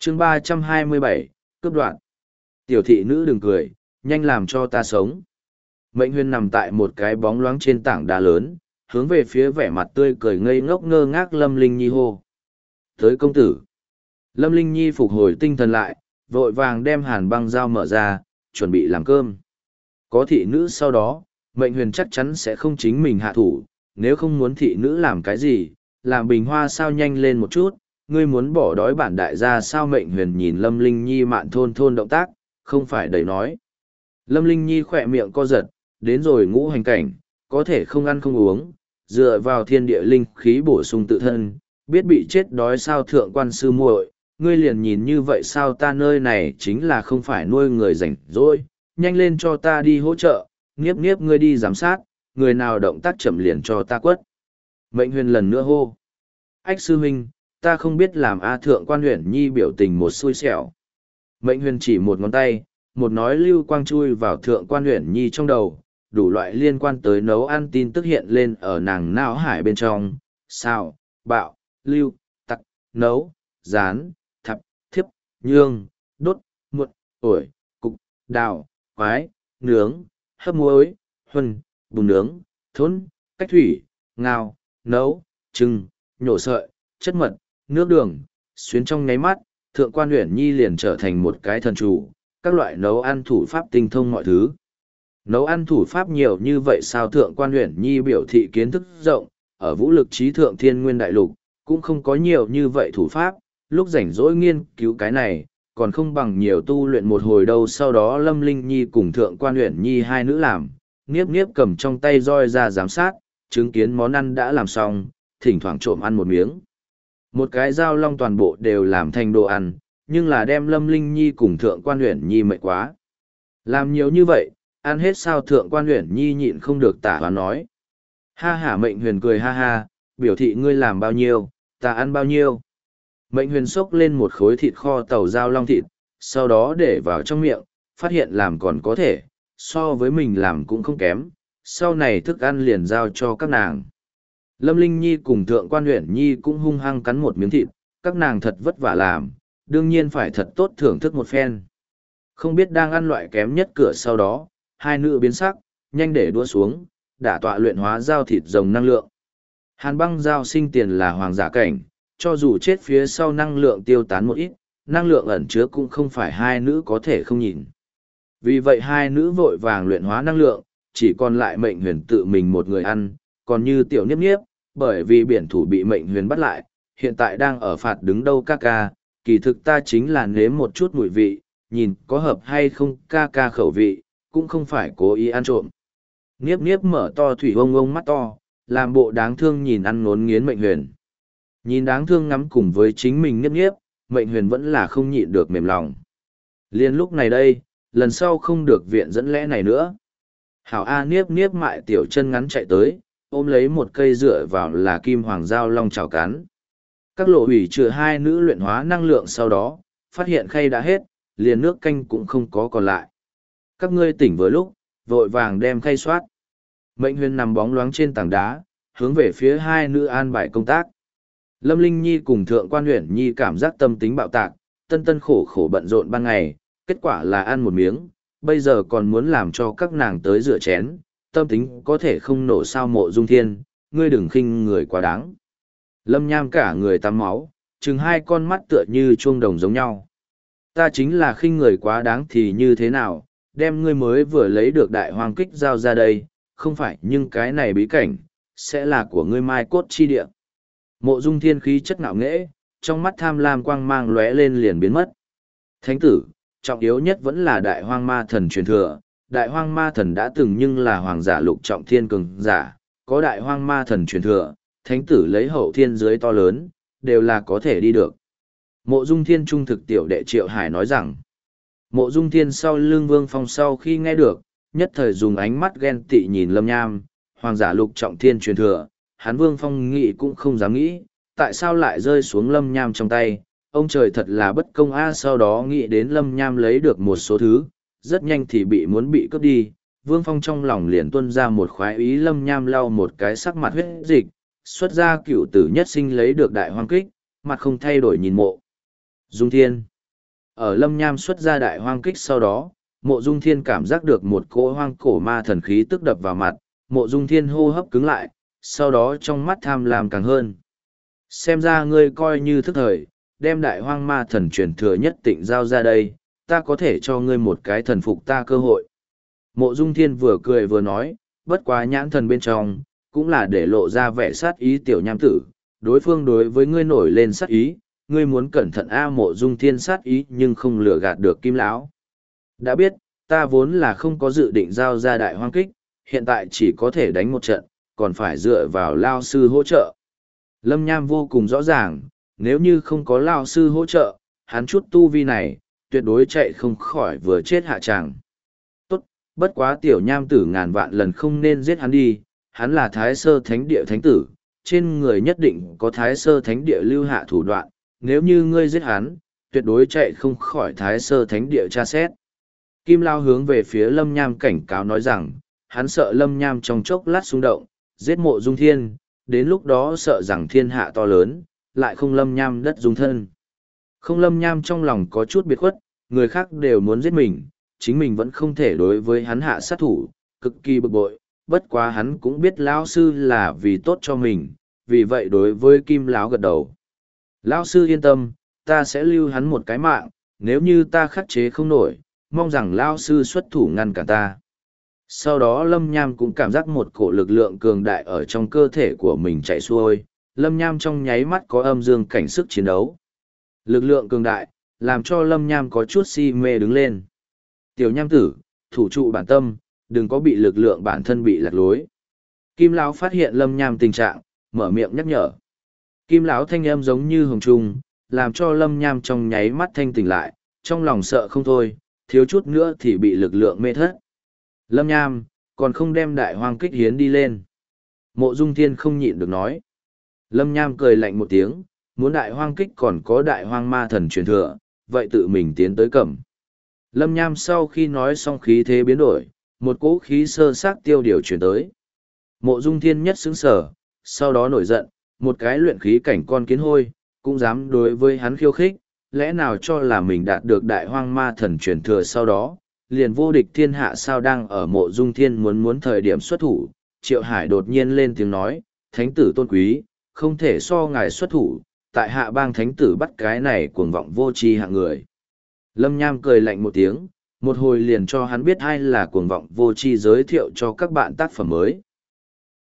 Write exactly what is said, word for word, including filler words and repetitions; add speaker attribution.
Speaker 1: chương ba trăm hai mươi bảy, cướp đoạn. Tiểu thị nữ đừng cười, nhanh làm cho ta sống. Mệnh huyền nằm tại một cái bóng loáng trên tảng đá lớn, hướng về phía vẻ mặt tươi cười ngây ngốc ngơ ngác Lâm Linh Nhi hô. Tới công tử. Lâm Linh Nhi phục hồi tinh thần lại, vội vàng đem hàn băng dao mở ra, chuẩn bị làm cơm. Có thị nữ sau đó, mệnh huyền chắc chắn sẽ không chính mình hạ thủ, nếu không muốn thị nữ làm cái gì, làm bình hoa sao nhanh lên một chút, ngươi muốn bỏ đói bản đại gia sao. Mệnh huyền nhìn Lâm Linh Nhi mạn thôn thôn động tác, không phải đầy nói. Lâm Linh Nhi khỏe miệng co giật, đến rồi ngũ hành cảnh, có thể không ăn không uống, dựa vào thiên địa linh khí bổ sung tự thân, biết bị chết đói sao. Thượng quan sư muội, ngươi liền nhìn như vậy sao, ta nơi này chính là không phải nuôi người rảnh rỗi, nhanh lên cho ta đi hỗ trợ, nghiếp nghiếp ngươi đi giám sát, người nào động tác chậm liền cho ta quất. Mệnh huyền lần nữa hô. Ách sư huynh, ta không biết làm a. Thượng quan huyền nhi biểu tình một xui xẻo. Mệnh huyền chỉ một ngón tay, một nói lưu quang chui vào thượng quan huyền nhi trong đầu, đủ loại liên quan tới nấu ăn tin tức hiện lên ở nàng não hải bên trong, sao, bạo, lưu, tặc, nấu, rán, thập, thiếp, nhương, đốt, muộn, ổi, cục, đào, quái, nướng, hấp muối, huân, bùn nướng, thốn, cách thủy, ngao, nấu, trưng, nhổ sợi, chất mật, nước đường, xuyến. Trong nháy mắt, thượng quan huyền nhi liền trở thành một cái thần chủ, các loại nấu ăn thủ pháp tinh thông mọi thứ. Nấu ăn thủ pháp nhiều như vậy sao? Thượng quan huyền nhi biểu thị kiến thức rộng, ở vũ lực trí thượng thiên nguyên đại lục, cũng không có nhiều như vậy thủ pháp, lúc rảnh rỗi nghiên cứu cái này, còn không bằng nhiều tu luyện một hồi đâu. Sau đó Lâm Linh Nhi cùng thượng quan huyền nhi hai nữ làm, niếp niếp cầm trong tay roi ra giám sát, chứng kiến món ăn đã làm xong, thỉnh thoảng trộm ăn một miếng. Một cái dao long toàn bộ đều làm thành đồ ăn, nhưng là đem Lâm Linh Nhi cùng thượng quan huyền nhi mệt quá. Làm nhiều như vậy, ăn hết sao? Thượng quan huyền nhi nhịn không được tả và nói. Ha hả. Mệnh huyền cười ha ha, biểu thị ngươi làm bao nhiêu, ta ăn bao nhiêu. Mệnh huyền xốc lên một khối thịt kho tàu dao long thịt, sau đó để vào trong miệng, phát hiện làm còn có thể, so với mình làm cũng không kém, sau này thức ăn liền giao cho các nàng. Lâm Linh Nhi cùng thượng quan huyền nhi cũng hung hăng cắn một miếng thịt, các nàng thật vất vả làm, đương nhiên phải thật tốt thưởng thức một phen. Không biết đang ăn loại kém nhất cửa sau đó, hai nữ biến sắc, nhanh để đua xuống, đả tọa luyện hóa dao thịt rồng năng lượng. Hàn băng dao sinh tiền là hoàng giả cảnh, cho dù chết phía sau năng lượng tiêu tán một ít, năng lượng ẩn chứa cũng không phải hai nữ có thể không nhìn. Vì vậy hai nữ vội vàng luyện hóa năng lượng, chỉ còn lại mệnh huyền tự mình một người ăn, còn như tiểu niếp niếp, bởi vì biển thủ bị mệnh huyền bắt lại, hiện tại đang ở phạt đứng đâu ca ca, kỳ thực ta chính là nếm một chút mùi vị, nhìn có hợp hay không ca ca khẩu vị, cũng không phải cố ý ăn trộm. Niếp niếp mở to thủy ông ông mắt to, làm bộ đáng thương nhìn ăn ngốn nghiến mệnh huyền. Nhìn đáng thương ngắm cùng với chính mình niếp niếp, mệnh huyền vẫn là không nhịn được mềm lòng. Liên lúc này đây, lần sau không được viện dẫn lẽ này nữa. Hảo A. Niếp niếp mại tiểu chân ngắn chạy tới, ôm lấy một cây dựa vào là kim hoàng dao long chảo cắn. Các lộ hủy trừ hai nữ luyện hóa năng lượng sau đó, phát hiện khay đã hết, liền nước canh cũng không có còn lại. Các ngươi tỉnh vừa lúc, vội vàng đem khay soát. Mệnh huyền nằm bóng loáng trên tảng đá, hướng về phía hai nữ an bài công tác. Lâm Linh Nhi cùng thượng quan huyền nhi cảm giác tâm tính bạo tạc, tân tân khổ khổ bận rộn ban ngày, kết quả là ăn một miếng, bây giờ còn muốn làm cho các nàng tới rửa chén, tâm tính có thể không nổ sao. Mộ Dung Thiên, ngươi đừng khinh người quá đáng. Lâm Nham cả người tắm máu, chừng hai con mắt tựa như chuông đồng giống nhau. Ta chính là khinh người quá đáng thì như thế nào, đem ngươi mới vừa lấy được đại hoàng kích giao ra đây, không phải nhưng cái này bí cảnh, sẽ là của ngươi mai cốt chi địa. Mộ Dung Thiên khí chất ngạo nghễ, trong mắt tham lam quang mang lóe lên liền biến mất. Thánh tử, trọng yếu nhất vẫn là đại hoang ma thần truyền thừa. Đại hoang ma thần đã từng nhưng là hoàng giả lục trọng thiên cường giả, có đại hoang ma thần truyền thừa, thánh tử lấy hậu thiên giới to lớn, đều là có thể đi được. Mộ Dung Thiên trung thực tiểu đệ Triệu Hải nói rằng, Mộ Dung Thiên sau lưng Vương Phong sau khi nghe được, nhất thời dùng ánh mắt ghen tị nhìn Lâm Nham, hoàng giả lục trọng thiên truyền thừa, hắn Vương Phong nghĩ cũng không dám nghĩ, tại sao lại rơi xuống Lâm Nham trong tay, ông trời thật là bất công a. Sau đó nghĩ đến Lâm Nham lấy được một số thứ, rất nhanh thì bị muốn bị cướp đi, Vương Phong trong lòng liền tuôn ra một khoái ý. Lâm Nham lau một cái sắc mặt huyết dịch, xuất ra cựu tử nhất sinh lấy được đại hoang kích, mặt không thay đổi nhìn Mộ Dung Thiên. Ở Lâm Nham xuất ra đại hoang kích sau đó, Mộ Dung Thiên cảm giác được một cỗ hoang cổ ma thần khí tức đập vào mặt, Mộ Dung Thiên hô hấp cứng lại, sau đó trong mắt tham lam càng hơn. Xem ra ngươi coi như thức thời, đem đại hoang ma thần truyền thừa nhất tịnh giao ra đây, ta có thể cho ngươi một cái thần phục ta cơ hội. Mộ Dung Thiên vừa cười vừa nói, bất quá nhãn thần bên trong, cũng là để lộ ra vẻ sát ý tiểu nham tử, đối phương đối với ngươi nổi lên sát ý, ngươi muốn cẩn thận a. Mộ Dung Thiên sát ý nhưng không lừa gạt được Kim lão. Đã biết, ta vốn là không có dự định giao ra đại hoang kích, hiện tại chỉ có thể đánh một trận, còn phải dựa vào Lao sư hỗ trợ. Lâm Nham vô cùng rõ ràng, nếu như không có Lao sư hỗ trợ, hắn chút tu vi này, tuyệt đối chạy không khỏi vừa chết hạ tràng. Tốt, bất quá tiểu nham tử ngàn vạn lần không nên giết hắn đi, hắn là thái sơ thánh địa thánh tử, trên người nhất định có thái sơ thánh địa lưu hạ thủ đoạn, nếu như ngươi giết hắn, tuyệt đối chạy không khỏi thái sơ thánh địa tra xét. Kim Lao hướng về phía Lâm Nham cảnh cáo nói rằng, hắn sợ Lâm Nham trong chốc lát xung động, giết Mộ Dung Thiên, đến lúc đó sợ rằng thiên hạ to lớn, lại không Lâm Nham đất dung thân. Không Lâm Nham trong lòng có chút biệt khuất, người khác đều muốn giết mình, chính mình vẫn không thể đối với hắn hạ sát thủ, cực kỳ bực bội, bất quá hắn cũng biết lão sư là vì tốt cho mình, vì vậy đối với Kim Lão gật đầu. Lão sư yên tâm, ta sẽ lưu hắn một cái mạng, nếu như ta khắc chế không nổi, mong rằng Lão sư xuất thủ ngăn cản ta. Sau đó Lâm Nham cũng cảm giác một cổ lực lượng cường đại ở trong cơ thể của mình chạy xuôi, Lâm Nham trong nháy mắt có âm dương cảnh sức chiến đấu. Lực lượng cường đại, làm cho Lâm Nham có chút si mê đứng lên. Tiểu Nham tử, thủ trụ bản tâm, đừng có bị lực lượng bản thân bị lạc lối. Kim Lão phát hiện Lâm Nham tình trạng, mở miệng nhắc nhở. Kim Lão thanh âm giống như hồng trung, làm cho Lâm Nham trong nháy mắt thanh tỉnh lại, trong lòng sợ không thôi, thiếu chút nữa thì bị lực lượng mê thất. Lâm Nham, còn không đem đại hoang kích hiến đi lên. Mộ Dung Thiên không nhịn được nói. Lâm Nham cười lạnh một tiếng, muốn đại hoang kích còn có đại hoang ma thần truyền thừa, vậy tự mình tiến tới cầm. Lâm Nham sau khi nói xong khí thế biến đổi, một cỗ khí sơ xác tiêu điều chuyển tới. Mộ Dung Thiên nhất sững sờ, sau đó nổi giận, một cái luyện khí cảnh con kiến hôi, cũng dám đối với hắn khiêu khích, lẽ nào cho là mình đạt được đại hoang ma thần truyền thừa sau đó, liền vô địch thiên hạ sao. Đang ở Mộ Dung Thiên muốn muốn thời điểm xuất thủ, Triệu Hải đột nhiên lên tiếng nói, thánh tử tôn quý, không thể so ngài xuất thủ, tại hạ bang thánh tử bắt cái này cuồng vọng vô tri hạng người. Lâm Nham cười lạnh một tiếng, một hồi liền cho hắn biết ai là cuồng vọng vô tri, giới thiệu cho các bạn tác phẩm mới.